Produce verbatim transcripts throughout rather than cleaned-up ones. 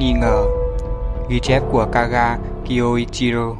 nghi ngờ. Ghi chép của Kaga Kyoichiro.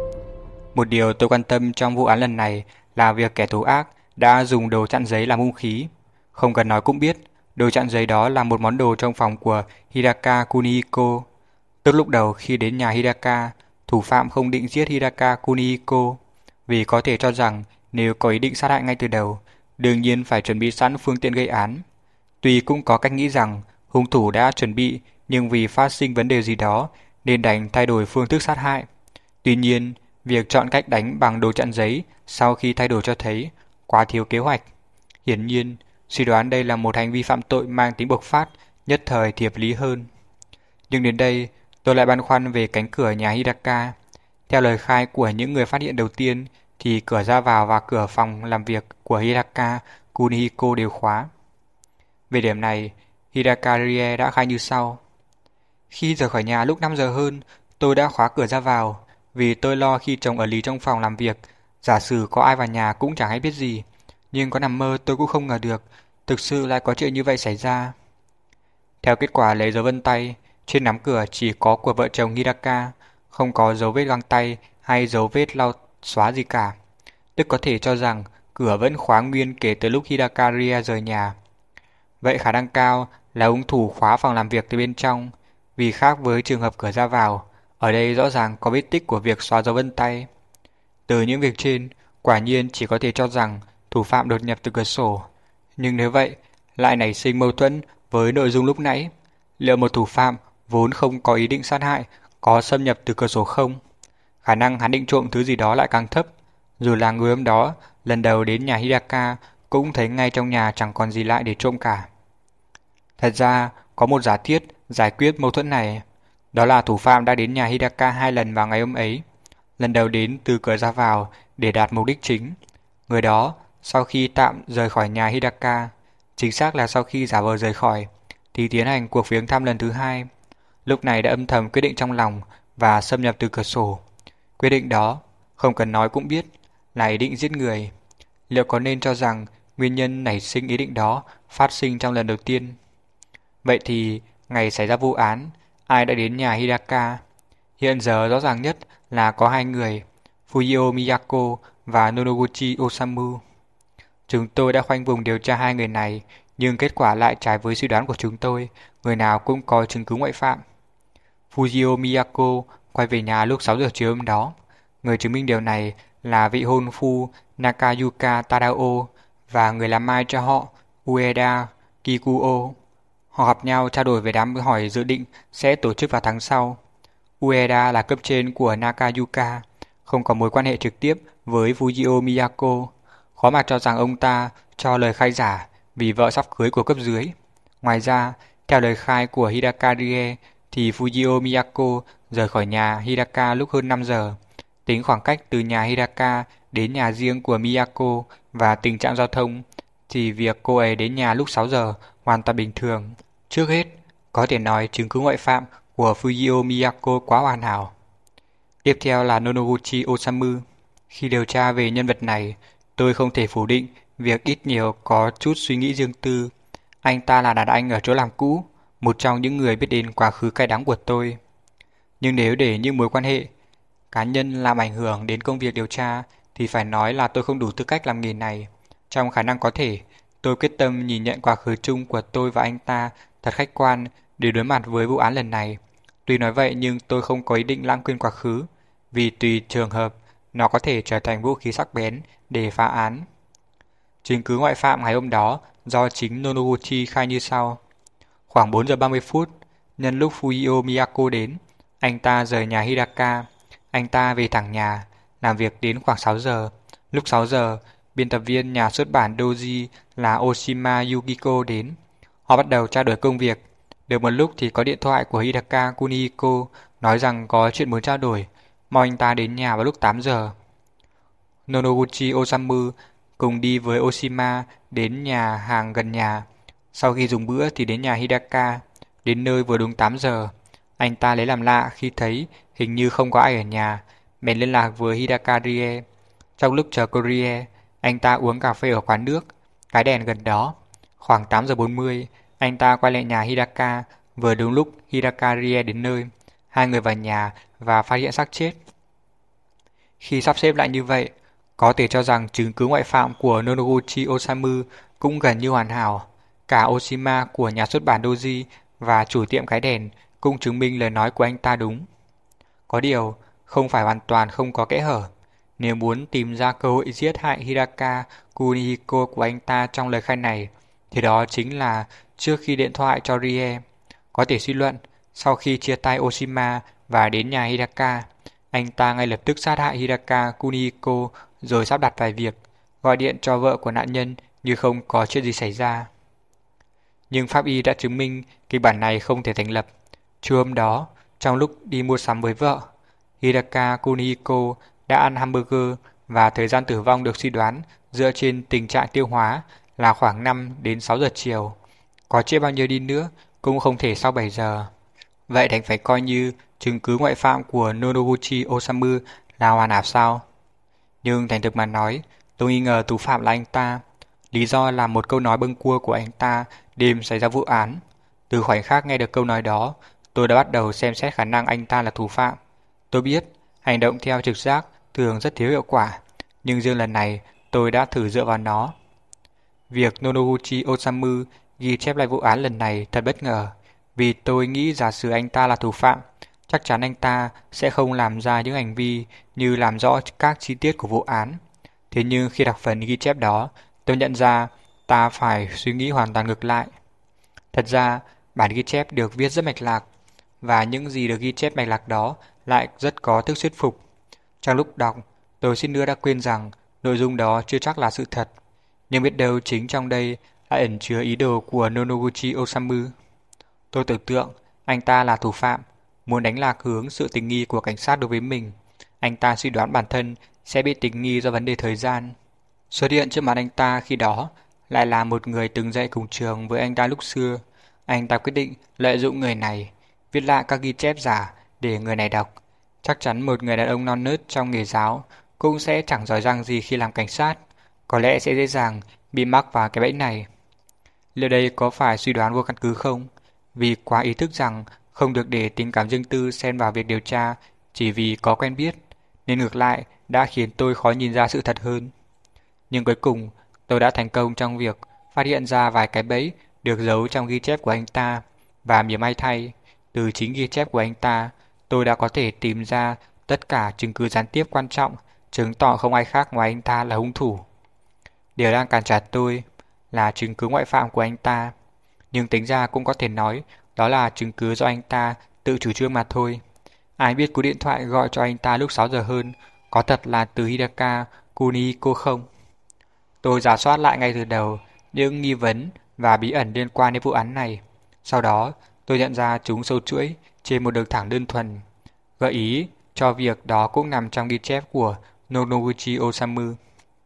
Một điều tôi quan tâm trong vụ án lần này là việc kẻ thù ác đã dùng đồ chặn giấy làm hung khí. Không cần nói cũng biết, đồ chặn giấy đó là một món đồ trong phòng của Hidaka Kunihiko. Tức lúc đầu khi đến nhà Hidaka, thủ phạm không định giết Hidaka Kunihiko, vì có thể cho rằng nếu có ý định sát hại ngay từ đầu, đương nhiên phải chuẩn bị sẵn phương tiện gây án. Tuy cũng có cách nghĩ rằng hung thủ đã chuẩn bị, nhưng vì phát sinh vấn đề gì đó nên đành thay đổi phương thức sát hại. Tuy nhiên, việc chọn cách đánh bằng đồ chặn giấy sau khi thay đổi cho thấy quá thiếu kế hoạch. Hiển nhiên, suy đoán đây là một hành vi phạm tội mang tính bộc phát, nhất thời thì hợp lý hơn. Nhưng đến đây, tôi lại băn khoăn về cánh cửa nhà Hidaka. Theo lời khai của những người phát hiện đầu tiên, thì cửa ra vào và cửa phòng làm việc của Hidaka Kunihiko đều khóa. Về điểm này, Hidaka Rie đã khai như sau. Khi rời khỏi nhà lúc năm giờ hơn, tôi đã khóa cửa ra vào, vì tôi lo khi chồng ở lì trong phòng làm việc, giả sử có ai vào nhà cũng chẳng hay biết gì. Nhưng có nằm mơ tôi cũng không ngờ được, thực sự lại có chuyện như vậy xảy ra. Theo kết quả lấy dấu vân tay, trên nắm cửa chỉ có của vợ chồng Hidaka, không có dấu vết găng tay hay dấu vết lau xóa gì cả. Tức có thể cho rằng cửa vẫn khóa nguyên kể từ lúc Hidaka Rie rời nhà. Vậy khả năng cao là hung thủ khóa phòng làm việc từ bên trong, vì khác với trường hợp cửa ra vào, ở đây rõ ràng có vết tích của việc xóa dấu vân tay. Từ những việc trên, quả nhiên chỉ có thể cho rằng thủ phạm đột nhập từ cửa sổ. Nhưng nếu vậy, lại nảy sinh mâu thuẫn với nội dung lúc nãy. Liệu một thủ phạm vốn không có ý định sát hại có xâm nhập từ cửa sổ không? Khả năng hắn định trộm thứ gì đó lại càng thấp. Dù là người hôm đó lần đầu đến nhà Hidaka cũng thấy ngay trong nhà chẳng còn gì lại để trộm cả. Thật ra, có một giả thiết giải quyết mâu thuẫn này. Đó là thủ phạm đã đến nhà Hidaka hai lần vào ngày hôm ấy. Lần đầu đến từ cửa ra vào để đạt mục đích chính. Người đó, sau khi tạm rời khỏi nhà Hidaka, chính xác là sau khi giả vờ rời khỏi, thì tiến hành cuộc viếng thăm lần thứ hai. Lúc này đã âm thầm quyết định trong lòng và xâm nhập từ cửa sổ. Quyết định đó, không cần nói cũng biết, là ý định giết người. Liệu có nên cho rằng nguyên nhân nảy sinh ý định đó phát sinh trong lần đầu tiên? Vậy thì, ngày xảy ra vụ án, ai đã đến nhà Hidaka? Hiện giờ rõ ràng nhất là có hai người, Fujio Miyako và Nonoguchi Osamu. Chúng tôi đã khoanh vùng điều tra hai người này, nhưng kết quả lại trái với suy đoán của chúng tôi, người nào cũng có chứng cứ ngoại phạm. Fujio Miyako quay về nhà lúc sáu giờ chiều hôm đó. Người chứng minh điều này là vị hôn phu Nakayuka Tadao và người làm mai cho họ Ueda Kikuo. Họ gặp nhau trao đổi về đám hỏi dự định sẽ tổ chức vào tháng sau. Ueda là cấp trên của Nakayuka, không có mối quan hệ trực tiếp với Fujio Miyako. Khó mà cho rằng ông ta cho lời khai giả vì vợ sắp cưới của cấp dưới. Ngoài ra, theo lời khai của Hidaka Rie, thì Fujio Miyako rời khỏi nhà Hidaka lúc hơn năm giờ. Tính khoảng cách từ nhà Hidaka đến nhà riêng của Miyako và tình trạng giao thông, thì việc cô ấy đến nhà lúc sáu giờ hoàn toàn bình thường. Trước hết, có thể nói chứng cứ ngoại phạm của Fujio Miyako quá hoàn hảo. Tiếp theo là Nonoguchi Osamu. Khi điều tra về nhân vật này, tôi không thể phủ định việc ít nhiều có chút suy nghĩ riêng tư. Anh ta là đàn anh ở chỗ làm cũ, một trong những người biết đến quá khứ cay đắng của tôi. Nhưng nếu để những mối quan hệ cá nhân làm ảnh hưởng đến công việc điều tra, thì phải nói là tôi không đủ tư cách làm nghề này. Trong khả năng có thể, tôi quyết tâm nhìn nhận quá khứ chung của tôi và anh ta thật khách quan để đối mặt với vụ án lần này. Tuy nói vậy nhưng tôi không có ý định lãng quên quá khứ, vì tùy trường hợp, nó có thể trở thành vũ khí sắc bén để phá án. Chứng cứ ngoại phạm ngày hôm đó do chính Nonoguchi khai như sau. Khoảng bốn giờ ba mươi phút, nhân lúc Fujio Miyako đến, anh ta rời nhà Hidaka. Anh ta về thẳng nhà, làm việc đến khoảng sáu giờ. Lúc sáu giờ, biên tập viên nhà xuất bản Doji là Oshima Yukiko đến. Họ bắt đầu trao đổi công việc. Được một lúc thì có điện thoại của Hidaka Kunihiko nói rằng có chuyện muốn trao đổi, mong anh ta đến nhà vào lúc tám giờ. Nonoguchi Osamu cùng đi với Oshima đến nhà hàng gần nhà. Sau khi dùng bữa thì đến nhà Hidaka. Đến nơi vừa đúng tám giờ. Anh ta lấy làm lạ khi thấy hình như không có ai ở nhà, bèn liên lạc với Hidaka Rie. Trong lúc chờ cô Rie, anh ta uống cà phê ở quán nước, cái đèn gần đó. Khoảng tám giờ bốn mươi, anh ta quay lại nhà Hidaka Vừa đúng lúc Hidaka Rie đến nơi, hai người vào nhà và phát hiện xác chết. Khi sắp xếp lại như vậy, có thể cho rằng chứng cứ ngoại phạm của Nonoguchi Osamu cũng gần như hoàn hảo. Cả Oshima của nhà xuất bản Doji và chủ tiệm cái đèn cũng chứng minh lời nói của anh ta đúng. Có điều, không phải hoàn toàn không có kẽ hở. Nếu muốn tìm ra cơ hội giết hại Hidaka Kunihiko của anh ta trong lời khai này, thì đó chính là trước khi điện thoại cho Rie. Có thể suy luận, sau khi chia tay Oshima và đến nhà Hidaka, anh ta ngay lập tức sát hại Hidaka Kunihiko rồi sắp đặt vài việc, gọi điện cho vợ của nạn nhân như không có chuyện gì xảy ra. Nhưng pháp y đã chứng minh kịch bản này không thể thành lập. Trưa hôm đó, trong lúc đi mua sắm với vợ, Hidaka Kunihiko đã ăn hamburger và thời gian tử vong được suy đoán dựa trên tình trạng tiêu hóa là khoảng năm đến sáu giờ chiều. Có trễ bao nhiêu đi nữa cũng không thể sau bảy giờ. Vậy đành phải coi như chứng cứ ngoại phạm của Nonoguchi Osamu là hoàn hảo sao? Nhưng thành thực mà nói, tôi nghi ngờ thủ phạm là anh ta. Lý do là một câu nói bâng cua của anh ta đêm xảy ra vụ án. Từ khoảnh khắc nghe được câu nói đó, tôi đã bắt đầu xem xét khả năng anh ta là thủ phạm. Tôi biết, hành động theo trực giác thường rất thiếu hiệu quả, nhưng riêng lần này tôi đã thử dựa vào nó. Việc Nonoguchi Osamu ghi chép lại vụ án lần này thật bất ngờ, vì tôi nghĩ giả sử anh ta là thủ phạm, chắc chắn anh ta sẽ không làm ra những hành vi như làm rõ các chi tiết của vụ án. Thế nhưng khi đọc phần ghi chép đó, tôi nhận ra ta phải suy nghĩ hoàn toàn ngược lại. Thật ra, bản ghi chép được viết rất mạch lạc, và những gì được ghi chép mạch lạc đó lại rất có sức thuyết phục. Trong lúc đọc, tôi suýt nữa đã quên rằng nội dung đó chưa chắc là sự thật, nhưng biết đâu chính trong đây lại ẩn chứa ý đồ của Nonoguchi Osamu. Tôi tưởng tượng anh ta là thủ phạm, muốn đánh lạc hướng sự tình nghi của cảnh sát đối với mình. Anh ta suy đoán bản thân sẽ bị tình nghi do vấn đề thời gian. Xuất hiện trước mặt anh ta khi đó lại là một người từng dạy cùng trường với anh ta lúc xưa. Anh ta quyết định lợi dụng người này, viết lại các ghi chép giả để người này đọc. Chắc chắn một người đàn ông non nớt trong nghề giáo cũng sẽ chẳng giỏi giang gì khi làm cảnh sát, có lẽ sẽ dễ dàng bị mắc vào cái bẫy này. Liệu đây có phải suy đoán vô căn cứ không? Vì quá ý thức rằng không được để tình cảm riêng tư xen vào việc điều tra chỉ vì có quen biết, nên ngược lại đã khiến tôi khó nhìn ra sự thật hơn. Nhưng cuối cùng, tôi đã thành công trong việc phát hiện ra vài cái bẫy được giấu trong ghi chép của anh ta, và mỉa may thay, từ chính ghi chép của anh ta, tôi đã có thể tìm ra tất cả chứng cứ gián tiếp quan trọng, chứng tỏ không ai khác ngoài anh ta là hung thủ. Điều đang cản trở tôi là chứng cứ ngoại phạm của anh ta, nhưng tính ra cũng có thể nói đó là chứng cứ do anh ta tự chủ trương mà thôi. Ai biết cú điện thoại gọi cho anh ta lúc sáu giờ hơn có thật là từ Hidaka Kunihiko không? Tôi rà soát lại ngay từ đầu những nghi vấn và bí ẩn liên quan đến vụ án này. Sau đó, tôi nhận ra chúng sâu chuỗi trên một đường thẳng đơn thuần. Gợi ý cho việc đó cũng nằm trong ghi chép của Nonoguchi Osamu.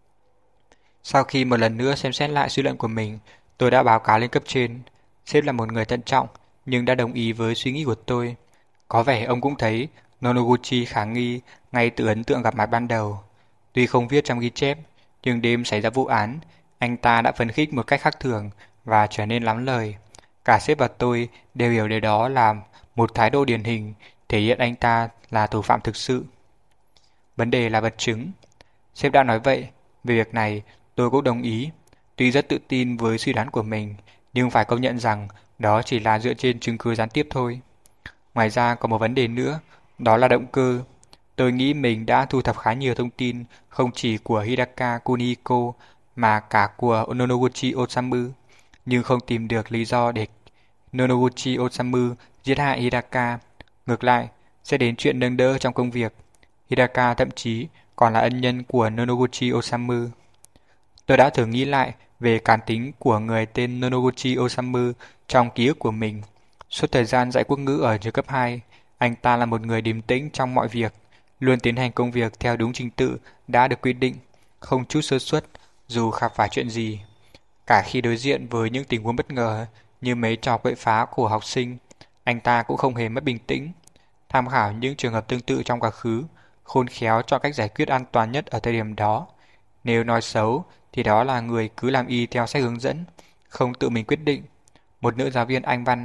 Sau khi một lần nữa xem xét lại suy luận của mình, tôi đã báo cáo lên cấp trên. Sếp là một người thận trọng, nhưng đã đồng ý với suy nghĩ của tôi. Có vẻ ông cũng thấy Nonoguchi khả nghi ngay từ ấn tượng gặp mặt ban đầu. Tuy không viết trong ghi chép, nhưng đêm xảy ra vụ án, anh ta đã phấn khích một cách khác thường và trở nên lắm lời. Cả sếp và tôi đều hiểu điều đó là một thái độ điển hình, thể hiện anh ta là thủ phạm thực sự. Vấn đề là vật chứng. Sếp đã nói vậy, về việc này tôi cũng đồng ý. Tuy rất tự tin với suy đoán của mình, nhưng phải công nhận rằng đó chỉ là dựa trên chứng cứ gián tiếp thôi. Ngoài ra có một vấn đề nữa, đó là động cơ. Tôi nghĩ mình đã thu thập khá nhiều thông tin không chỉ của Hidaka Kunihiko mà cả của Nonoguchi Osamu, nhưng không tìm được lý do để Nonoguchi Osamu giết hại Hidaka. Ngược lại, sẽ đến chuyện nâng đỡ trong công việc. Hidaka thậm chí còn là ân nhân của Nonoguchi Osamu. Tôi đã thử nghĩ lại về cá tính của người tên Nonoguchi Osamu trong ký ức của mình. Suốt thời gian dạy quốc ngữ ở trường cấp hai, anh ta là một người điềm tĩnh trong mọi việc, luôn tiến hành công việc theo đúng trình tự đã được quy định, không chút sơ suất dù gặp phải chuyện gì. Cả khi đối diện với những tình huống bất ngờ như mấy trò quậy phá của học sinh, anh ta cũng không hề mất bình tĩnh. Tham khảo những trường hợp tương tự trong quá khứ, khôn khéo chọn cách giải quyết an toàn nhất ở thời điểm đó. Nếu nói xấu thì đó là người cứ làm y theo sách hướng dẫn, không tự mình quyết định. Một nữ giáo viên Anh văn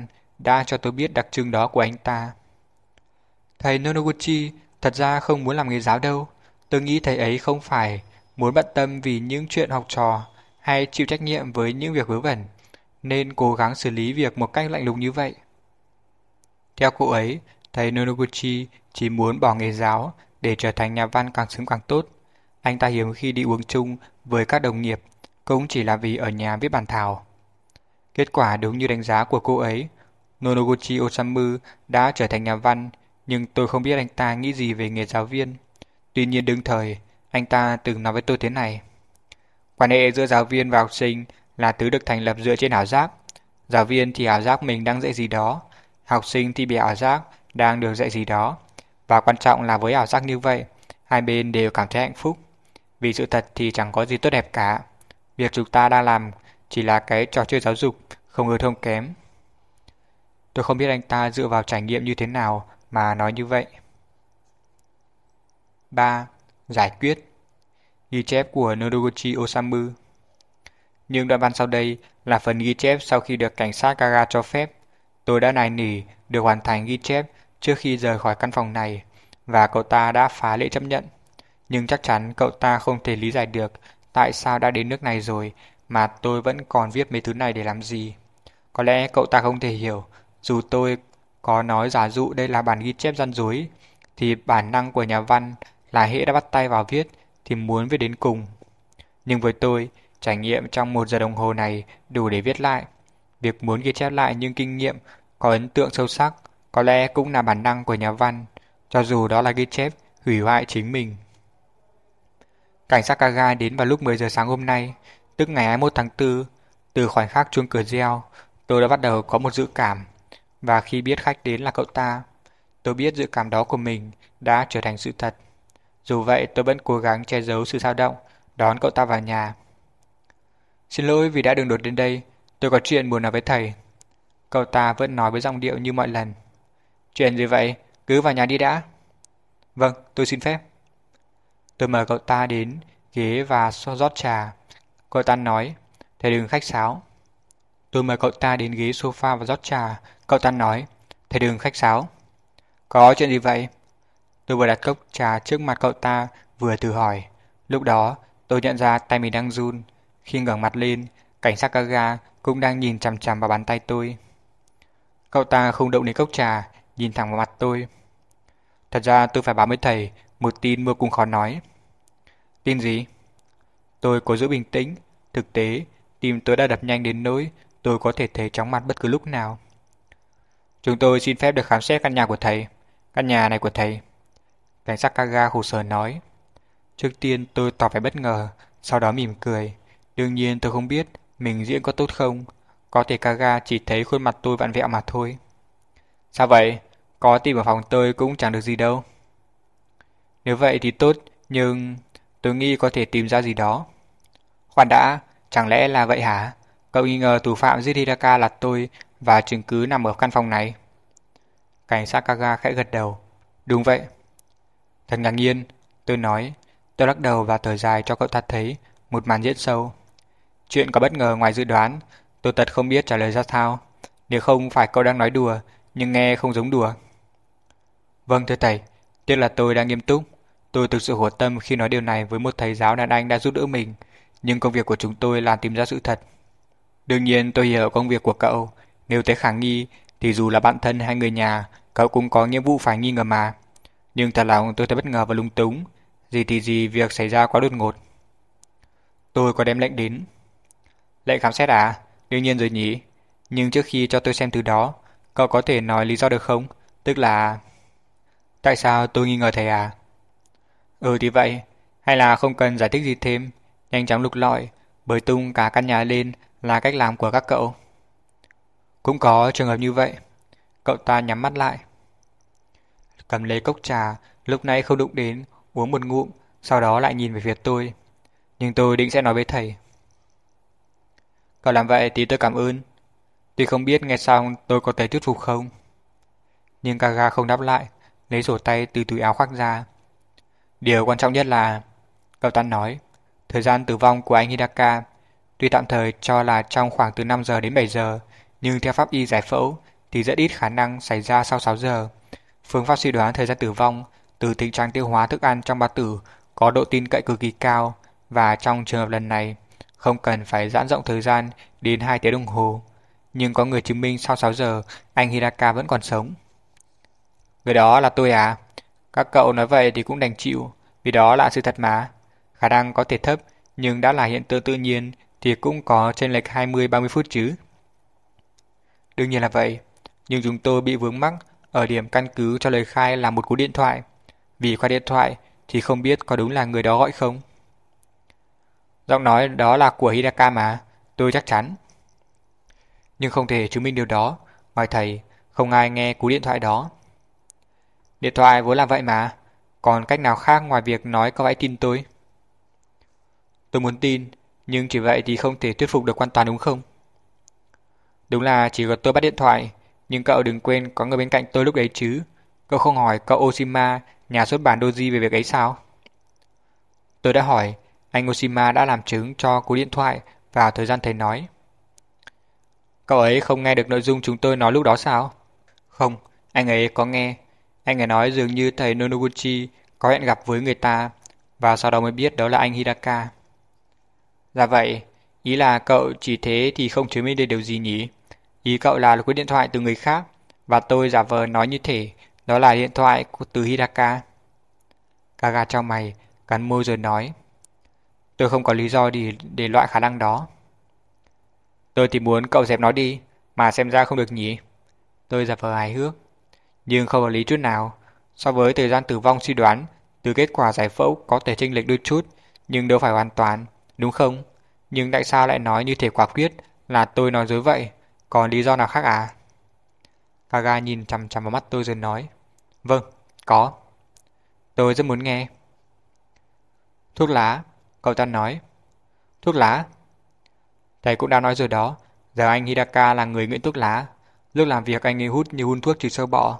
đã cho tôi biết đặc trưng đó của anh ta. Thầy Nonoguchi thật ra không muốn làm nghề giáo đâu. Tôi nghĩ thầy ấy không phải muốn bận tâm vì những chuyện học trò hay chịu trách nhiệm với những việc vớ vẩn, nên cố gắng xử lý việc một cách lạnh lùng như vậy. Theo cô ấy, thầy Nonoguchi chỉ muốn bỏ nghề giáo để trở thành nhà văn càng sớm càng tốt. Anh ta hiếm khi đi uống chung với các đồng nghiệp, cũng chỉ là vì ở nhà viết bản thảo. Kết quả đúng như đánh giá của cô ấy, Nonoguchi Osamu đã trở thành nhà văn, nhưng tôi không biết anh ta nghĩ gì về nghề giáo viên. Tuy nhiên đương thời, anh ta từng nói với tôi thế này: quan hệ giữa giáo viên và học sinh là thứ được thành lập dựa trên ảo giác. Giáo viên thì ảo giác mình đang dạy gì đó, học sinh thì bị ảo giác đang được dạy gì đó. Và quan trọng là với ảo giác như vậy, hai bên đều cảm thấy hạnh phúc. Vì sự thật thì chẳng có gì tốt đẹp cả. Việc chúng ta đang làm chỉ là cái trò chơi giáo dục, không ưu thông kém. Tôi không biết anh ta dựa vào trải nghiệm như thế nào mà nói như vậy. ba. Giải quyết. Ghi chép của Nodoguchi Osamu. Nhưng đoạn văn sau đây là phần ghi chép sau khi được cảnh sát Kaga cho phép. Tôi đã nài nỉ được hoàn thành ghi chép trước khi rời khỏi căn phòng này, và cậu ta đã phá lệ chấp nhận. Nhưng chắc chắn cậu ta không thể lý giải được tại sao đã đến nước này rồi mà tôi vẫn còn viết mấy thứ này để làm gì. Có lẽ cậu ta không thể hiểu, dù tôi có nói giả dụ đây là bản ghi chép gian dối, thì bản năng của nhà văn là hễ đã bắt tay vào viết thì muốn viết đến cùng. Nhưng với tôi, trải nghiệm trong một giờ đồng hồ này đủ để viết lại. Việc muốn ghi chép lại những kinh nghiệm có ấn tượng sâu sắc có lẽ cũng là bản năng của nhà văn, cho dù đó là ghi chép hủy hoại chính mình. Cảnh sát Kaga đến vào lúc mười giờ sáng hôm nay, tức ngày hai mươi mốt tháng tư. Từ khoảnh khắc chuông cửa reo, tôi đã bắt đầu có một dự cảm, và khi biết khách đến là cậu ta, tôi biết dự cảm đó của mình đã trở thành sự thật. Dù vậy, tôi vẫn cố gắng che giấu sự dao động, đón cậu ta vào nhà. Xin lỗi vì đã đường đột đến đây, tôi có chuyện muốn nói với thầy. Cậu ta vẫn nói với giọng điệu như mọi lần. Chuyện gì vậy? Cứ vào nhà đi đã. Vâng, tôi xin phép. Tôi mời cậu ta đến ghế và rót trà. Cậu ta nói, thầy đừng khách sáo. Tôi mời cậu ta đến ghế sofa và rót trà. Cậu ta nói, thầy đừng khách sáo. Có chuyện gì vậy? Tôi vừa đặt cốc trà trước mặt cậu ta, vừa thử hỏi. Lúc đó, tôi nhận ra tay mình đang run. Khi ngẩng mặt lên, cảnh sát Kaga cũng đang nhìn chằm chằm vào bàn tay tôi. Cậu ta không động đến cốc trà, nhìn thẳng vào mặt tôi. Thật ra tôi phải báo với thầy một tin vô cùng khó nói. Tin gì? Tôi cố giữ bình tĩnh. Thực tế, tim tôi đã đập nhanh đến nỗi tôi có thể thấy chóng mặt bất cứ lúc nào. Chúng tôi xin phép được khám xét căn nhà của thầy. Căn nhà này của thầy. Cảnh sát Kaga khổ sở nói. Trước tiên tôi tỏ vẻ bất ngờ, sau đó mỉm cười. Đương nhiên tôi không biết mình diễn có tốt không. Có thể Kaga chỉ thấy khuôn mặt tôi vặn vẹo mà thôi. Sao vậy? Có tìm ở phòng tôi cũng chẳng được gì đâu. Nếu vậy thì tốt, nhưng tôi nghĩ có thể tìm ra gì đó. Khoan đã, chẳng lẽ là vậy hả? Cậu nghi ngờ thủ phạm giết Hidaka là tôi và chứng cứ nằm ở căn phòng này? Cảnh sát Kaga khẽ gật đầu. Đúng vậy. Thật ngạc nhiên, tôi nói. Tôi lắc đầu và thở dài cho cậu ta thấy một màn diễn sâu. Chuyện có bất ngờ ngoài dự đoán, tôi thật không biết trả lời ra sao. Nếu không phải cậu đang nói đùa, nhưng nghe không giống đùa. Vâng thưa thầy, tiếc là tôi đang nghiêm túc. Tôi thực sự hổ tâm khi nói điều này với một thầy giáo đàn anh đã giúp đỡ mình, nhưng công việc của chúng tôi là tìm ra sự thật. Đương nhiên tôi hiểu công việc của cậu. Nếu thấy khả nghi thì dù là bạn thân hay người nhà, cậu cũng có nghĩa vụ phải nghi ngờ mà. Nhưng thật lòng tôi thấy bất ngờ và lung túng. Gì thì gì, việc xảy ra quá đột ngột. Tôi có đem lệnh đến. Lệnh khám xét à? Đương nhiên rồi nhỉ. Nhưng trước khi cho tôi xem thứ đó, cậu có thể nói lý do được không? Tức là... Tại sao tôi nghi ngờ thầy à? Ừ thì vậy. Hay là không cần giải thích gì thêm, nhanh chóng lục lọi, bới tung cả căn nhà lên là cách làm của các cậu? Cũng có trường hợp như vậy. Cậu ta nhắm mắt lại, cầm lấy cốc trà lúc nãy không đụng đến, uống một ngụm, sau đó lại nhìn về phía tôi. Nhưng tôi định sẽ nói với thầy. Cậu làm vậy thì tôi cảm ơn. Tuy không biết nghe xong tôi có thể thuyết phục không. Nhưng Kaga không đáp lại, lấy sổ tay từ túi áo khoác ra. Điều quan trọng nhất là, cậu ta nói, thời gian tử vong của anh Hidaka tuy tạm thời cho là trong khoảng từ năm giờ đến bảy giờ, nhưng theo pháp y giải phẫu thì rất ít khả năng xảy ra sau sáu giờ. Phương pháp suy đoán thời gian tử vong từ tình trạng tiêu hóa thức ăn trong bao tử có độ tin cậy cực kỳ cao, và trong trường hợp lần này không cần phải giãn rộng thời gian đến hai tiếng đồng hồ. Nhưng có người chứng minh sau sáu giờ anh Hidaka vẫn còn sống. Người đó là tôi à? Các cậu nói vậy thì cũng đành chịu, vì đó là sự thật mà. Khả năng có thể thấp, nhưng đã là hiện tượng tự nhiên thì cũng có chênh lệch hai mươi ba mươi phút chứ. Đương nhiên là vậy, nhưng chúng tôi bị vướng mắc ở điểm căn cứ cho lời khai là một cú điện thoại. Vì qua điện thoại thì không biết có đúng là người đó gọi không. Giọng nói đó là của Hidaka mà, tôi chắc chắn. Nhưng không thể chứng minh điều đó, ngoài thầy, không ai nghe cú điện thoại đó. Điện thoại vốn là vậy mà, còn cách nào khác ngoài việc nói cậu hãy tin tôi? Tôi muốn tin, nhưng chỉ vậy thì không thể thuyết phục được quan toàn đúng không? Đúng là chỉ có tôi bắt điện thoại, nhưng cậu đừng quên có người bên cạnh tôi lúc đấy chứ. Cậu không hỏi cậu Oshima, nhà xuất bản Doji về việc ấy sao? Tôi đã hỏi, anh Oshima đã làm chứng cho cú điện thoại vào thời gian thầy nói. Cậu ấy không nghe được nội dung chúng tôi nói lúc đó sao? Không, anh ấy có nghe. Anh ấy nói dường như thầy Nonoguchi có hẹn gặp với người ta, và sau đó mới biết đó là anh Hidaka. Dạ vậy, ý là cậu chỉ thế thì không chứng minh được điều gì nhỉ? Ý cậu là cú điện thoại từ người khác, và tôi giả vờ nói như thể đó là điện thoại từ Hidaka. Kaga chau mày, cắn môi rồi nói. Tôi không có lý do để, để loại khả năng đó. Tôi thì muốn cậu dẹp nó đi, mà xem ra không được nhỉ? Tôi giả vờ hài hước. Nhưng không có lý chút nào. So với thời gian tử vong suy đoán, từ kết quả giải phẫu có thể chênh lệch đôi chút, nhưng đâu phải hoàn toàn, đúng không? Nhưng tại sao lại nói như thể quả quyết là tôi nói dối vậy? Còn lý do nào khác à? Kaga nhìn chằm chằm vào mắt tôi rồi nói. Vâng, có. Tôi rất muốn nghe. Thuốc lá, cậu ta nói. Thuốc lá? Thầy cũng đã nói rồi đó, giờ anh Hidaka là người nghiện thuốc lá. Lúc làm việc anh ấy hút như hun thuốc trừ sâu bọ.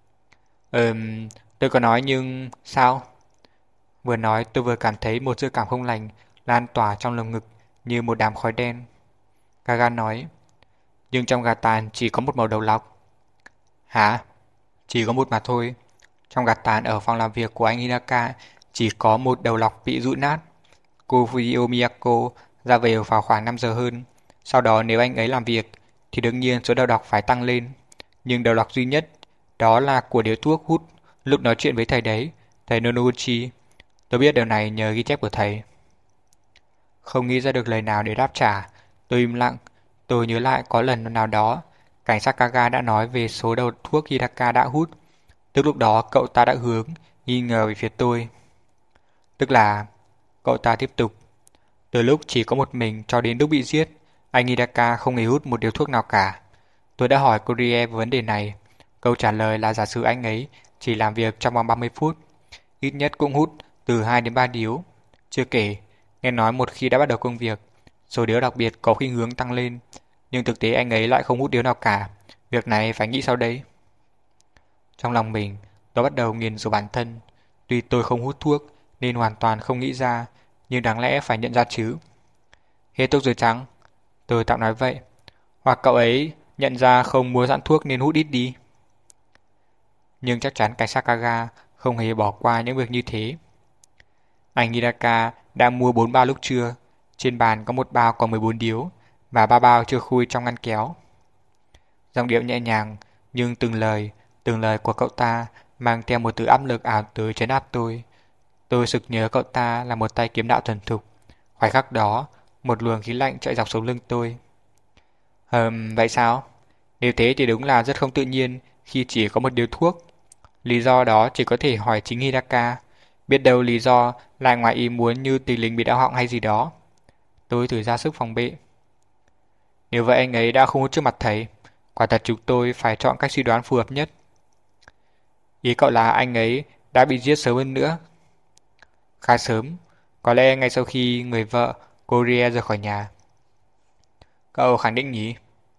Ừm, tôi có nói nhưng... sao? Vừa nói tôi vừa cảm thấy một dự cảm không lành lan tỏa trong lồng ngực như một đám khói đen. Kaga nói. Nhưng trong gà tàn chỉ có một màu đầu lọc. Hả? Chỉ có một mà thôi. Trong gạt tàn ở phòng làm việc của anh Hidaka chỉ có một đầu lọc bị rũ nát. Cô Fujio Miyako ra về vào khoảng năm giờ hơn. Sau đó nếu anh ấy làm việc thì đương nhiên số đầu lọc phải tăng lên. Nhưng đầu lọc duy nhất đó là của điếu thuốc hút lúc nói chuyện với thầy đấy, thầy Nonoguchi. Tôi biết điều này nhờ ghi chép của thầy. Không nghĩ ra được lời nào để đáp trả. Tôi im lặng. Tôi nhớ lại có lần nào đó cảnh sát Kaga đã nói về số đầu thuốc Hidaka đã hút. Tức lúc đó cậu ta đã hướng nghi ngờ về phía tôi. Tức là... Cậu ta tiếp tục. Từ lúc chỉ có một mình cho đến lúc bị giết, anh Hidaka không hề hút một điếu thuốc nào cả. Tôi đã hỏi Korie về vấn đề này. Câu trả lời là giả sử anh ấy chỉ làm việc trong vòng ba mươi phút, ít nhất cũng hút từ hai đến ba điếu. Chưa kể, nghe nói một khi đã bắt đầu công việc, số điếu đặc biệt có khuynh hướng tăng lên. Nhưng thực tế anh ấy lại không hút điếu nào cả. Việc này phải nghĩ sau đây. Trong lòng mình, tôi bắt đầu nghiền rủa bản thân. Tuy tôi không hút thuốc nên hoàn toàn không nghĩ ra, nhưng đáng lẽ phải nhận ra chứ. Hết thuốc rồi chăng? Tôi tạm nói vậy. Hoặc cậu ấy nhận ra không mua sẵn thuốc nên hút ít đi. Nhưng chắc chắn cảnh sát Kaga không hề bỏ qua những việc như thế. Anh Hidaka đã mua bốn bao lúc trưa. Trên bàn có một bao còn mười bốn điếu và ba bao chưa khui trong ngăn kéo. Giọng điệu nhẹ nhàng, nhưng từng lời, từng lời của cậu ta mang theo một thứ áp lực ảo tới trấn áp tôi. Tôi sực nhớ cậu ta là một tay kiếm đạo thuần thục. Khoảnh khắc đó, một luồng khí lạnh chạy dọc sống lưng tôi. Hừm, vậy sao? Nếu thế thì đúng là rất không tự nhiên khi chỉ có một điếu thuốc. Lý do đó chỉ có thể hỏi chính Hidaka. Biết đâu lý do lại ngoài ý muốn như tình lính bị đau họng hay gì đó. Tôi thử ra sức phòng bị. Nếu vậy anh ấy đã không hút trước mặt thầy, quả thật chúng tôi phải chọn cách suy đoán phù hợp nhất. Ý cậu là anh ấy đã bị giết sớm hơn nữa? Khá sớm, có lẽ ngay sau khi người vợ Korea rời khỏi nhà. Cậu khẳng định nhỉ?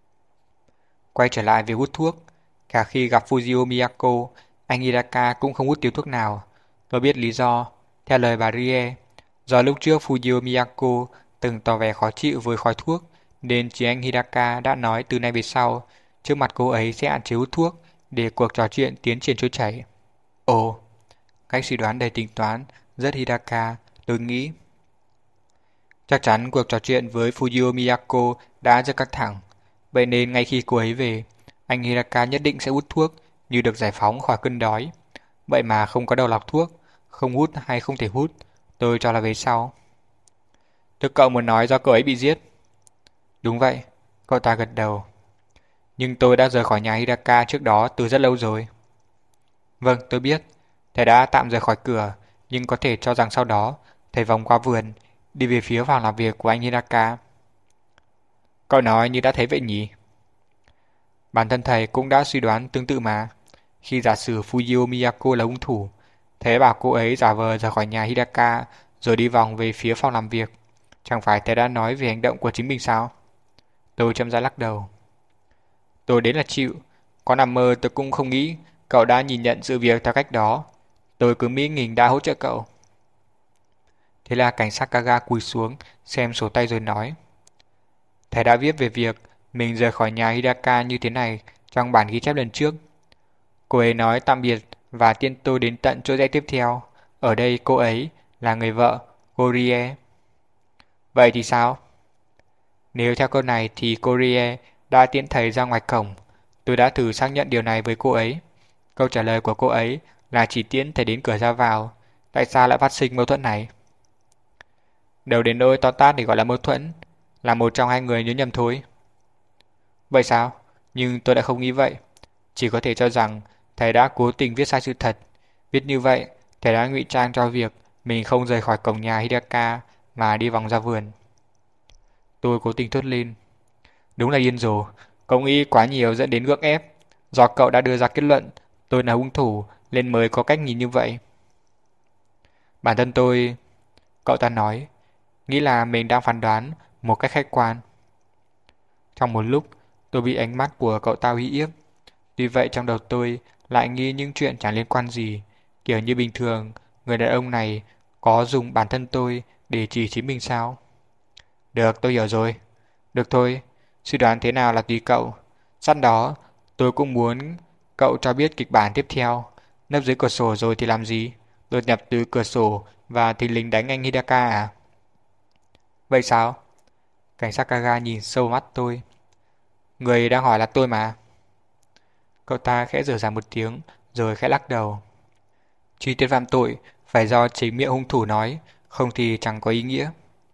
Quay trở lại về hút thuốc, cả khi gặp Fujio Miyako, anh Hidaka cũng không hút điếu thuốc nào. Tôi biết lý do. Theo lời bà Rie, do lúc trước Fujio Miyako từng tỏ vẻ khó chịu với khói thuốc, nên chỉ anh Hidaka đã nói từ nay về sau, Trước mặt cô ấy sẽ hạn chế hút thuốc để cuộc trò chuyện tiến triển trôi chảy. Ồ, cách suy đoán đầy tính toán, rất Hidaka, tôi nghĩ. Chắc chắn cuộc trò chuyện với Fujio Miyako đã rất căng thẳng. Vậy nên ngay khi cô ấy về, anh Hidaka nhất định sẽ hút thuốc như được giải phóng khỏi cơn đói. Vậy mà không có đầu lọc thuốc, không hút hay không thể hút, tôi cho là về sau. Tức cậu muốn nói do cậu ấy bị giết? Đúng vậy, cậu ta gật đầu. Nhưng tôi đã rời khỏi nhà Hidaka trước đó từ rất lâu rồi. Vâng, tôi biết. Thầy đã tạm rời khỏi cửa, nhưng có thể cho rằng sau đó thầy vòng qua vườn, đi về phía phòng làm việc của anh Hidaka. Cậu nói như đã thấy vậy nhỉ? Bản thân thầy cũng đã suy đoán tương tự mà. Khi giả sử Fujio Miyako là hung thủ, thầy bảo cô ấy giả vờ rời khỏi nhà Hidaka rồi đi vòng về phía phòng làm việc. Chẳng phải thầy đã nói về hành động của chính mình sao? Tôi chậm rãi lắc đầu. Tôi đến là chịu. Có nằm mơ tôi cũng không nghĩ cậu đã nhìn nhận sự việc theo cách đó. Tôi cứ nghĩ mình đã hỗ trợ cậu. Thế là cảnh sát Kaga cúi xuống xem sổ tay rồi nói. Thầy đã viết về việc mình rời khỏi nhà Hidaka như thế này trong bản ghi chép lần trước. Cô ấy nói tạm biệt và tiễn tôi đến tận chỗ rẽ tiếp theo. Ở đây cô ấy là người vợ, Korie. Vậy thì sao? Nếu theo câu này thì Korie đã tiễn thầy ra ngoài cổng. Tôi đã thử xác nhận điều này với cô ấy. Câu trả lời của cô ấy là chỉ tiễn thầy đến cửa ra vào. Tại sao lại phát sinh mâu thuẫn này? Đầu đến nỗi to tát để gọi là mâu thuẫn, là một trong hai người nhớ nhầm thôi. Vậy sao? Nhưng tôi đã không nghĩ vậy. Chỉ có thể cho rằng thầy đã cố tình viết sai sự thật. Viết như vậy, thầy đã ngụy trang cho việc mình không rời khỏi cổng nhà Hidaka mà đi vòng ra vườn. Tôi cố tình thốt lên. Đúng là điên rồ, cậu nghĩ quá nhiều dẫn đến gượng ép. Do cậu đã đưa ra kết luận tôi là hung thủ nên mới có cách nhìn như vậy. Bản thân tôi, cậu ta nói, nghĩ là mình đang phán đoán một cách khách quan. Trong một lúc, tôi bị ánh mắt của cậu ta uy hiếp. Tuy vậy trong đầu tôi lại nghĩ những chuyện chẳng liên quan gì. Kiểu như bình thường, người đàn ông này có dùng bản thân tôi để chỉ chính mình sao? Được, tôi hiểu rồi. Được thôi, suy đoán thế nào là tùy cậu. Sẵn đó, tôi cũng muốn cậu cho biết kịch bản tiếp theo. Nấp dưới cửa sổ rồi thì làm gì? Đột nhập từ cửa sổ và thình lình đánh anh Hidaka à? Vậy sao? Cảnh sát Kaga nhìn sâu mắt tôi. Người đang hỏi là tôi mà. Cậu ta khẽ rửa ra một tiếng rồi khẽ lắc đầu. Chi tiết phạm tội phải do chính miệng hung thủ nói, không thì chẳng có ý nghĩa.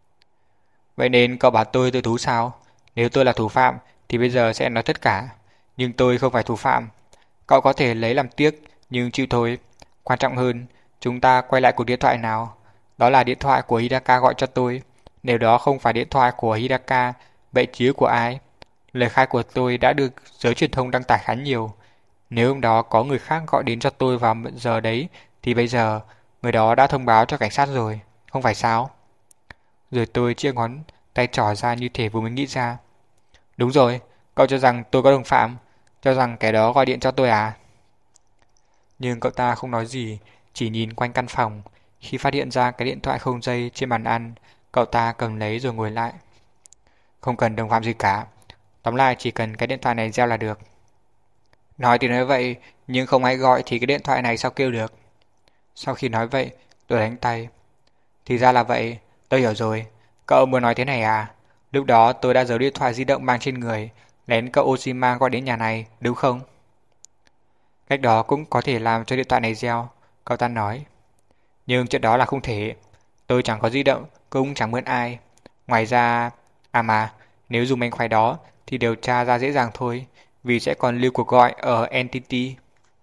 Vậy nên cậu bảo tôi tự thú sao? Nếu tôi là thủ phạm thì bây giờ sẽ nói tất cả. Nhưng tôi không phải thủ phạm. Cậu có thể lấy làm tiếc, nhưng chịu thôi. Quan trọng hơn, chúng ta quay lại cuộc điện thoại nào. Đó là điện thoại của Hidaka gọi cho tôi. Nếu đó không phải điện thoại của Hidaka, vậy chứ của ai? Lời khai của tôi đã được giới truyền thông đăng tải khá nhiều. Nếu hôm đó có người khác gọi đến cho tôi vào giờ đấy, thì bây giờ người đó đã thông báo cho cảnh sát rồi, không phải sao? Rồi tôi chia ngón tay trỏ ra như thể vừa mới nghĩ ra. Đúng rồi, cậu cho rằng tôi có đồng phạm, cho rằng kẻ đó gọi điện cho tôi à? Nhưng cậu ta không nói gì, chỉ nhìn quanh căn phòng. Khi phát hiện ra cái điện thoại không dây trên bàn ăn, cậu ta cầm lấy rồi ngồi lại. Không cần đồng phạm gì cả. Tóm lại chỉ cần cái điện thoại này reo là được. Nói thì nói vậy, nhưng không ai gọi thì cái điện thoại này sao kêu được? Sau khi nói vậy, tôi đánh tay. Thì ra là vậy, tôi hiểu rồi. Cậu muốn nói thế này à? Lúc đó tôi đã giấu điện thoại di động mang trên người, lén cậu Oshima gọi đến nhà này, đúng không? Cách đó cũng có thể làm cho điện thoại này reo, cậu ta nói. Nhưng chuyện đó là không thể. Tôi chẳng có di động, cũng chẳng mượn ai. Ngoài ra... À mà, nếu dùng mánh khóe đó thì điều tra ra dễ dàng thôi, vì sẽ còn lưu cuộc gọi ở Entity.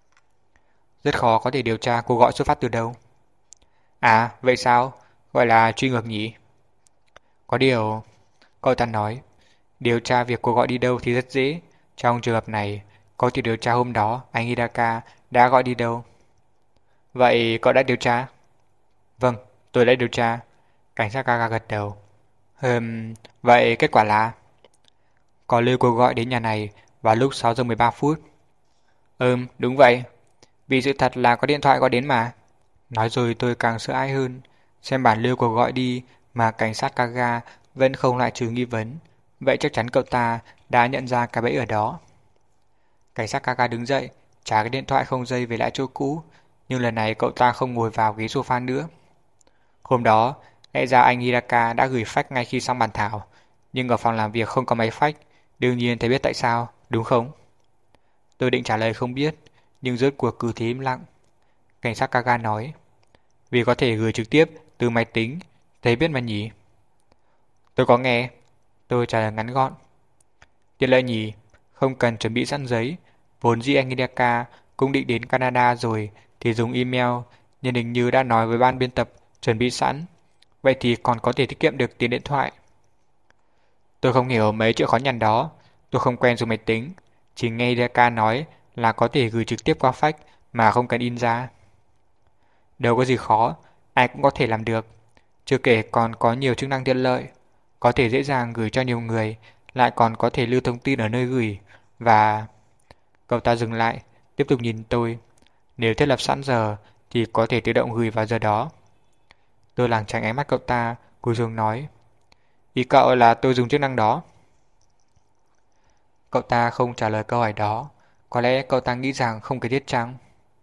Rất khó có thể điều tra cuộc gọi xuất phát từ đâu. À, vậy sao? Gọi là truy ngược nhỉ? Có điều... Cậu ta nói, điều tra việc cuộc gọi đi đâu thì rất dễ. Trong trường hợp này, có thể điều tra hôm đó anh Hidaka đã gọi đi đâu. Vậy cậu đã điều tra? Vâng, tôi đã điều tra. Cảnh sát Kaga gật đầu. Hừm, vậy kết quả là? Có lưu cuộc gọi đến nhà này vào lúc sáu giờ mười ba phút. Ừm, đúng vậy. Vì sự thật là có điện thoại gọi đến mà. Nói rồi tôi càng sợ hãi hơn. Xem bản lưu cuộc gọi đi mà cảnh sát Kaga vẫn không loại trừ nghi vấn. Vậy chắc chắn cậu ta đã nhận ra cái bẫy ở đó. Cảnh sát Kaga đứng dậy, trả cái điện thoại không dây về lại chỗ cũ, nhưng lần này cậu ta không ngồi vào ghế sofa nữa. Hôm đó, lẽ ra anh Hidaka đã gửi fax ngay khi xong bàn thảo, nhưng ở phòng làm việc không có máy fax, đương nhiên thầy biết tại sao, đúng không? Tôi định trả lời không biết, nhưng rốt cuộc cứ thế im lặng. Cảnh sát Kaga nói, vì có thể gửi trực tiếp từ máy tính, thầy biết mà nhỉ? Tôi có nghe, tôi trả lời ngắn gọn. Tiện lợi nhỉ, không cần chuẩn bị sẵn giấy, vốn dĩ anh Hidaka cũng định đến Canada rồi thì dùng email, nhưng hình như đã nói với ban biên tập chuẩn bị sẵn, vậy thì còn có thể tiết kiệm được tiền điện thoại. Tôi không hiểu mấy chữ khó nhằn đó, tôi không quen dùng máy tính, chỉ nghe Hidaka nói là có thể gửi trực tiếp qua fax mà không cần in ra. Đâu có gì khó, ai cũng có thể làm được, chưa kể còn có nhiều chức năng tiện lợi, có thể dễ dàng gửi cho nhiều người, lại còn có thể lưu thông tin ở nơi gửi, và... Cậu ta dừng lại, tiếp tục nhìn tôi. Nếu thiết lập sẵn giờ thì có thể tự động gửi vào giờ đó. Tôi lảng tránh ánh mắt cậu ta, cúi xuống nói, ý cậu là tôi dùng chức năng đó. Cậu ta không trả lời câu hỏi đó, có lẽ cậu ta nghĩ rằng không cần thiết chăng.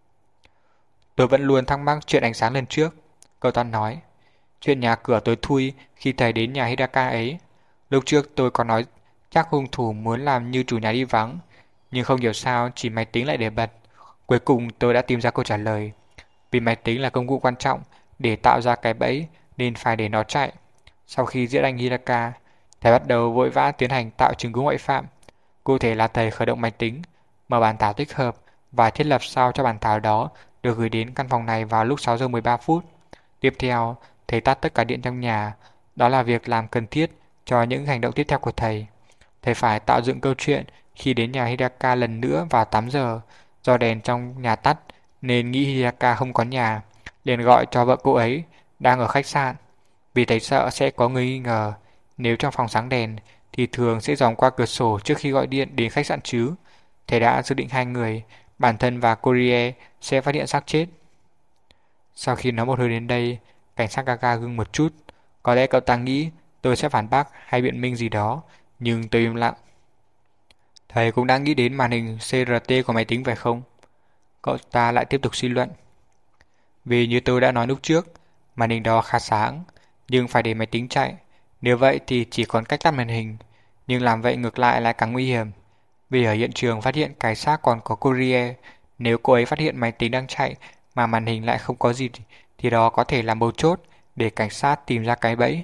Tôi vẫn luôn thắc mắc chuyện ánh sáng lần trước, cậu ta nói. Chuyện nhà cửa tối thui khi thầy đến nhà Hidaka ấy. Lúc trước tôi có nói chắc hung thủ muốn làm như chủ nhà đi vắng, nhưng không hiểu sao chỉ máy tính lại để bật. Cuối cùng tôi đã tìm ra câu trả lời. Vì máy tính là công cụ quan trọng để tạo ra cái bẫy nên phải để nó chạy. Sau khi giết anh Hidaka, thầy bắt đầu vội vã tiến hành tạo chứng cứ ngoại phạm. Cụ thể là thầy khởi động máy tính, mở bản thảo tích hợp và thiết lập sao cho bản thảo đó được gửi đến căn phòng này vào lúc sáu giờ mười ba phút. Tiếp theo, thầy tắt tất cả điện trong nhà. Đó là việc làm cần thiết cho những hành động tiếp theo của thầy. Thầy phải tạo dựng câu chuyện khi đến nhà Hidaka lần nữa vào tám giờ. Do đèn trong nhà tắt nên nghĩ Hidaka không có nhà, liền gọi cho vợ cô ấy đang ở khách sạn. Vì thầy sợ sẽ có người nghi ngờ, nếu trong phòng sáng đèn thì thường sẽ dòm qua cửa sổ trước khi gọi điện đến khách sạn chứ. Thầy đã dự định hai người, bản thân và Courier sẽ phát hiện xác chết. Sau khi nói một hơi đến đây, cảnh sát Kaga ngưng một chút. Có lẽ cậu ta nghĩ tôi sẽ phản bác hay biện minh gì đó, nhưng tôi im lặng. Thầy cũng đang nghĩ đến màn hình xê rờ tê của máy tính phải không? Cậu ta lại tiếp tục suy luận. Vì như tôi đã nói lúc trước, màn hình đó khá sáng, nhưng phải để máy tính chạy. Nếu vậy thì chỉ còn cách tắt màn hình, nhưng làm vậy ngược lại lại càng nguy hiểm. Vì ở hiện trường phát hiện cái xác còn có Courier, nếu cô ấy phát hiện máy tính đang chạy mà màn hình lại không có gì thì đó có thể là mấu chốt để cảnh sát tìm ra cái bẫy.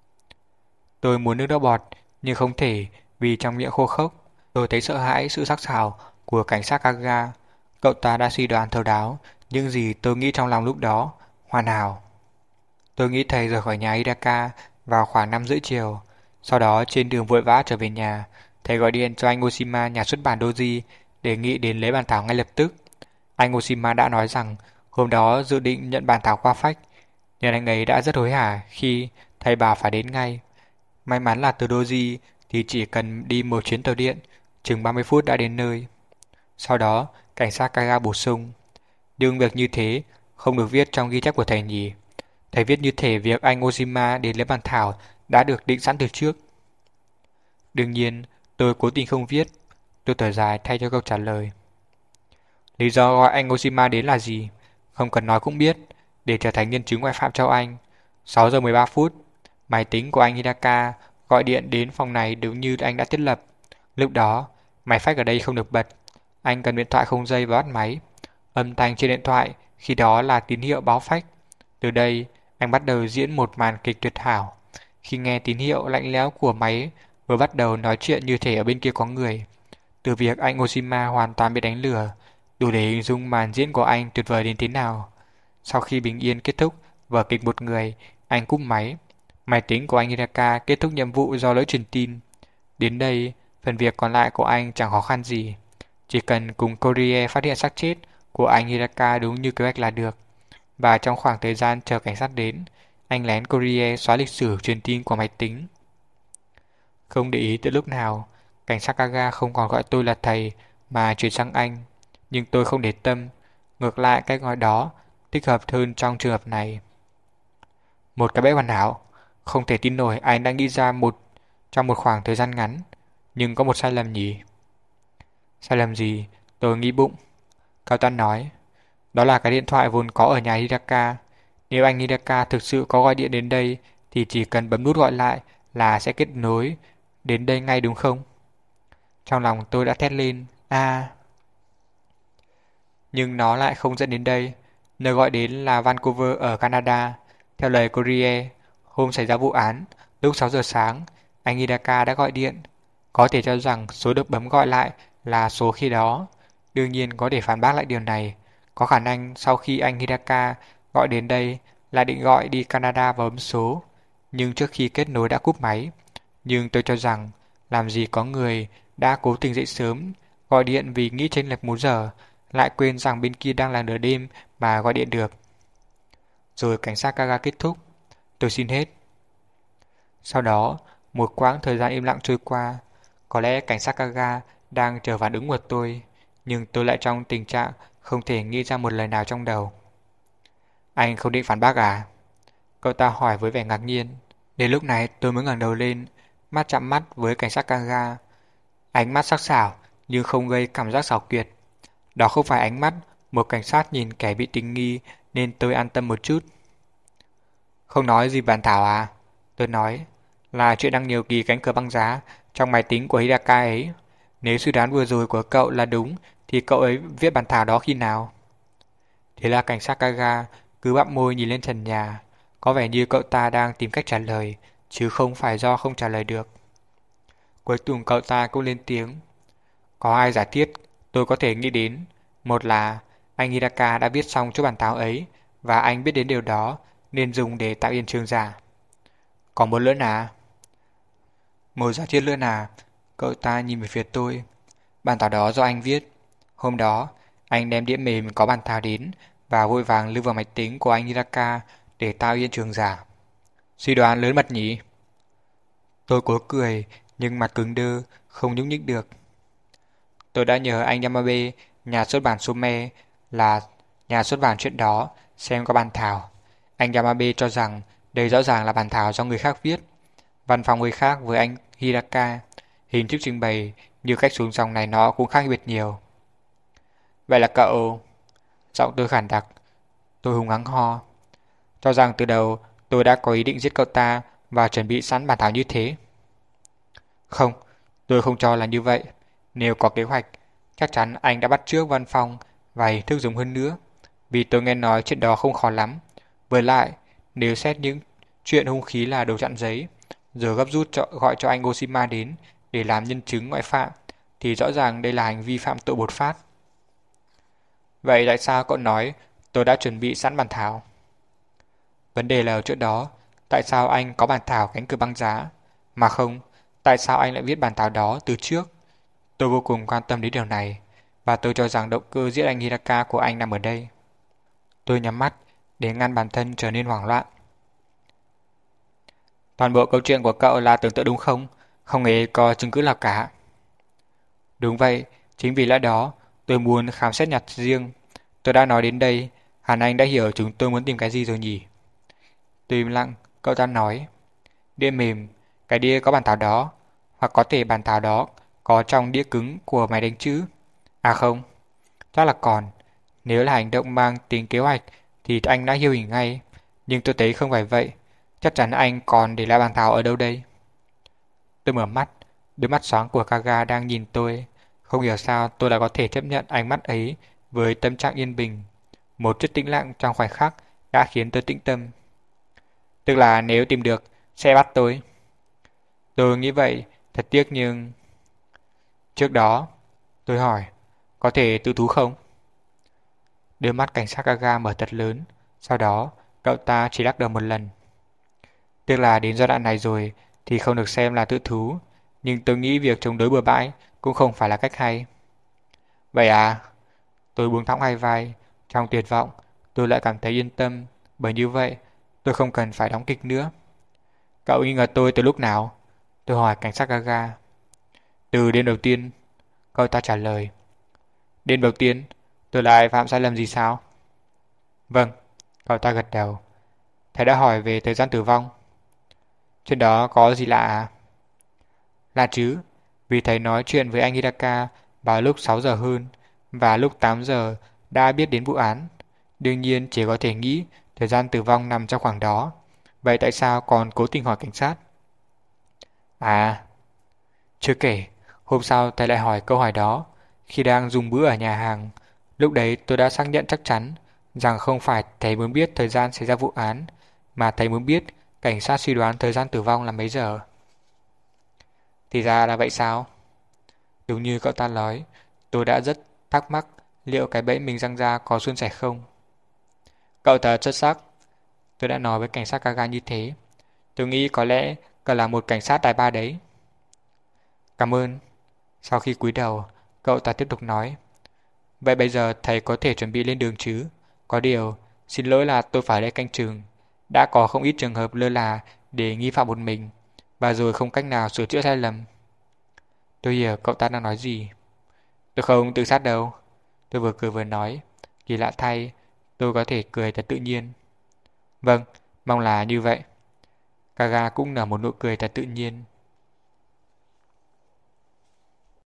Tôi muốn nước đau bọt, nhưng không thể vì trong miệng khô khốc. Tôi thấy sợ hãi sự sắc sảo của cảnh sát Kaga. Cậu ta đã suy đoán thấu đáo những gì tôi nghĩ trong lòng lúc đó, hoàn hảo. Tôi nghĩ thầy rời khỏi nhà Hidaka vào khoảng năm rưỡi chiều. Sau đó trên đường vội vã trở về nhà, thầy gọi điện cho anh Oshima nhà xuất bản Doji đề nghị đến lấy bản thảo ngay lập tức. Anh Oshima đã nói rằng hôm đó dự định nhận bản thảo qua fax, nhưng anh ấy đã rất hối hả khi thầy bảo phải đến ngay. May mắn là từ Doji thì chỉ cần đi một chuyến tàu điện, chừng ba mươi phút đã đến nơi. Sau đó, cảnh sát Kaga bổ sung, nhưng việc như thế không được viết trong ghi chép của thầy nhỉ. Thầy viết như thể việc anh Oshima đến lấy bản thảo đã được định sẵn từ trước. Đương nhiên, tôi cố tình không viết. Tôi thở dài thay cho câu trả lời. Lý do gọi anh Oshima đến là gì? Không cần nói cũng biết, để trở thành nhân chứng ngoại phạm cho anh. sáu giờ mười ba phút, máy tính của anh Hidaka gọi điện đến phòng này đúng như anh đã thiết lập. Lúc đó, máy fax ở đây không được bật. Anh cần điện thoại không dây và bắt máy. Âm thanh trên điện thoại khi đó là tín hiệu báo fax. Từ đây, anh bắt đầu diễn một màn kịch tuyệt hảo. Khi nghe tín hiệu lạnh lẽo của máy vừa bắt đầu nói chuyện như thể ở bên kia có người. Từ việc anh Oshima hoàn toàn bị đánh lừa, đủ để hình dung màn diễn của anh tuyệt vời đến thế nào. Sau khi bình yên kết thúc vở kịch một người, anh cúp máy. Máy tính của anh Hidaka kết thúc nhiệm vụ do lỗi truyền tin. Đến đây, phần việc còn lại của anh chẳng khó khăn gì. Chỉ cần cùng Courier phát hiện xác chết của anh Hidaka đúng như kế hoạch là được. Và trong khoảng thời gian chờ cảnh sát đến, anh lén Courier xóa lịch sử truyền tin của máy tính. Không để ý tới lúc nào, cảnh sát Kaga không còn gọi tôi là thầy mà chuyển sang anh. Nhưng tôi không để tâm, ngược lại cách gọi đó thích hợp hơn trong trường hợp này. Một cái bẫy hoàn hảo, không thể tin nổi anh đã nghĩ ra một trong một khoảng thời gian ngắn, nhưng có một sai lầm nhỉ? Sai lầm gì? Tôi nghĩ bụng. Cậu ta nói. Đó là cái điện thoại vốn có ở nhà Hidaka. Nếu anh Hidaka thực sự có gọi điện đến đây thì chỉ cần bấm nút gọi lại là sẽ kết nối đến đây ngay đúng không? Trong lòng tôi đã thét lên. À... Nhưng nó lại không dẫn đến đây. Nơi gọi đến là Vancouver ở Canada. Theo lời Courier, hôm xảy ra vụ án, lúc sáu giờ sáng, anh Hidaka đã gọi điện. Có thể cho rằng số được bấm gọi lại là số khi đó. Đương nhiên có thể phản bác lại điều này. Có khả năng sau khi anh Hidaka gọi đến đây là định gọi đi Canada và bấm số. Nhưng trước khi kết nối đã cúp máy. Nhưng tôi cho rằng làm gì có người đã cố tình dậy sớm gọi điện vì nghĩ chênh lệch một giờ lại quên rằng bên kia đang là nửa đêm mà gọi điện được. Rồi cảnh sát Kaga kết thúc. Tôi xin hết. Sau đó, một quãng thời gian im lặng trôi qua. Có lẽ cảnh sát Kaga đang chờ phản ứng của tôi, nhưng tôi lại trong tình trạng không thể nghĩ ra một lời nào trong đầu. Anh không định phản bác à? Cậu ta hỏi với vẻ ngạc nhiên. Đến lúc này tôi mới ngẩng đầu lên, mắt chạm mắt với cảnh sát Kaga. Ánh mắt sắc sảo nhưng không gây cảm giác xảo quyệt. Đó không phải ánh mắt một cảnh sát nhìn kẻ bị tình nghi nên tôi an tâm một chút. Không nói gì bản thảo à? Tôi nói là chuyện đăng nhiều kỳ cánh cửa băng giá trong máy tính của Hidaka ấy. Nếu suy đoán vừa rồi của cậu là đúng thì cậu ấy viết bản thảo đó khi nào? Thế là cảnh sát Kaga cứ bặm môi nhìn lên trần nhà. Có vẻ như cậu ta đang tìm cách trả lời, chứ không phải do không trả lời được. Cuối cùng cậu ta cũng lên tiếng. Có hai giả thiết tôi có thể nghĩ đến. Một là anh Hidaka đã viết xong chút bản thảo ấy và anh biết đến điều đó nên dùng để tạo hiện trường giả. Còn một nữa là... Một giả thiết nữa là cậu ta nhìn về phía tôi. Bản thảo đó do anh viết. Hôm đó anh đem đĩa mềm có bản thảo đến và vội vàng lưu vào máy tính của anh Hidaka để tạo hiện trường giả. Suy đoán lớn mật nhỉ? Tôi cố cười nhưng mặt cứng đơ, không nhúc nhích được. Tôi đã nhờ anh Yamabe, nhà xuất bản Some, là nhà xuất bản chuyện đó, xem có bản thảo. Anh Yamabe cho rằng đây rõ ràng là bản thảo do người khác viết. Văn phòng người khác với anh Hidaka, hình thức trình bày như cách xuống dòng này nó cũng khác biệt nhiều. Vậy là cậu... Giọng tôi khản đặc. Tôi hùng hắng ho. Cho rằng từ đầu tôi đã có ý định giết cậu ta và chuẩn bị sẵn bản thảo như thế. Không, tôi không cho là như vậy. Nếu có kế hoạch, chắc chắn anh đã bắt chước Văn Phong và hình thức giống hơn nữa. Vì tôi nghe nói chuyện đó không khó lắm. Với lại, nếu xét những chuyện hung khí là đồ chặn giấy, rồi gấp rút cho, gọi cho anh Oshima đến để làm nhân chứng ngoại phạm, thì rõ ràng đây là hành vi phạm tội bột phát. Vậy tại sao cậu nói tôi đã chuẩn bị sẵn bản thảo? Vấn đề là ở chỗ đó, tại sao anh có bản thảo cánh cửa băng giá? Mà không, tại sao anh lại viết bản thảo đó từ trước? Tôi vô cùng quan tâm đến điều này, và tôi cho rằng động cơ giết anh Hidaka của anh nằm ở đây. Tôi nhắm mắt để ngăn bản thân trở nên hoảng loạn. Toàn bộ câu chuyện của cậu là tưởng tượng đúng không? Không hề có chứng cứ nào cả. Đúng vậy, chính vì lẽ đó tôi muốn khám xét nhặt riêng. Tôi đã nói đến đây, hẳn anh đã hiểu chúng tôi muốn tìm cái gì rồi nhỉ? Tôi im lặng, cậu ta nói. Đĩa mềm, cái đĩa có bản thảo đó, hoặc có thể bản thảo đó có trong đĩa cứng của máy đánh chữ. À không, chắc là còn. Nếu là hành động mang tính kế hoạch thì anh đã hiểu hình ngay. Nhưng tôi thấy không phải vậy. Chắc chắn anh còn để lại bản thảo ở đâu đây? Tôi mở mắt, đôi mắt sáng của Kaga đang nhìn tôi. Không hiểu sao tôi lại có thể chấp nhận ánh mắt ấy với tâm trạng yên bình. Một chút tĩnh lặng trong khoảnh khắc đã khiến tôi tĩnh tâm. Tức là nếu tìm được, sẽ bắt tôi. Tôi nghĩ vậy, thật tiếc nhưng... Trước đó, tôi hỏi, có thể tự thú không? Đôi mắt cảnh sát Kaga mở thật lớn, sau đó cậu ta chỉ lắc đầu một lần. Tức là đến giai đoạn này rồi thì không được xem là tự thú, nhưng tôi nghĩ việc chống đối bừa bãi cũng không phải là cách hay. Vậy à? Tôi buông thõng hai vai, trong tuyệt vọng, tôi lại cảm thấy yên tâm, bởi như vậy tôi không cần phải đóng kịch nữa. Cậu nghi ngờ tôi từ lúc nào? Tôi hỏi cảnh sát Kaga. Từ đêm đầu tiên, cậu ta trả lời. Đêm đầu tiên, tôi lại phạm sai lầm gì sao? Vâng, cậu ta gật đầu. Thầy đã hỏi về thời gian tử vong. Chuyện đó có gì lạ à? Lạ chứ, vì thầy nói chuyện với anh Hidaka vào lúc sáu giờ hơn và lúc tám giờ đã biết đến vụ án. Đương nhiên chỉ có thể nghĩ thời gian tử vong nằm trong khoảng đó. Vậy tại sao còn cố tình hỏi cảnh sát? À, chưa kể, hôm sau thầy lại hỏi câu hỏi đó khi đang dùng bữa ở nhà hàng. Lúc đấy tôi đã xác nhận chắc chắn rằng không phải thầy muốn biết thời gian xảy ra vụ án, mà thầy muốn biết cảnh sát suy đoán thời gian tử vong là mấy giờ. Thì ra là vậy sao? Đúng như cậu ta nói, tôi đã rất thắc mắc liệu cái bẫy mình răng ra có suôn sẻ không. Cậu thật xuất sắc. Tôi đã nói với cảnh sát Kaga như thế. Tôi nghĩ có lẽ cậu là một cảnh sát tài ba đấy. Cảm ơn. Sau khi cúi đầu, cậu ta tiếp tục nói. Vậy bây giờ thầy có thể chuẩn bị lên đường chứ? Có điều, xin lỗi là tôi phải đây canh chừng. Đã có không ít trường hợp lơ là để nghi phạm một mình, và rồi không cách nào sửa chữa sai lầm. Tôi hiểu cậu ta đang nói gì. Tôi không tự sát đâu. Tôi vừa cười vừa nói. Kỳ lạ thay, tôi có thể cười thật tự nhiên. Vâng, mong là như vậy. Kaga cũng nở một nụ cười thật tự nhiên.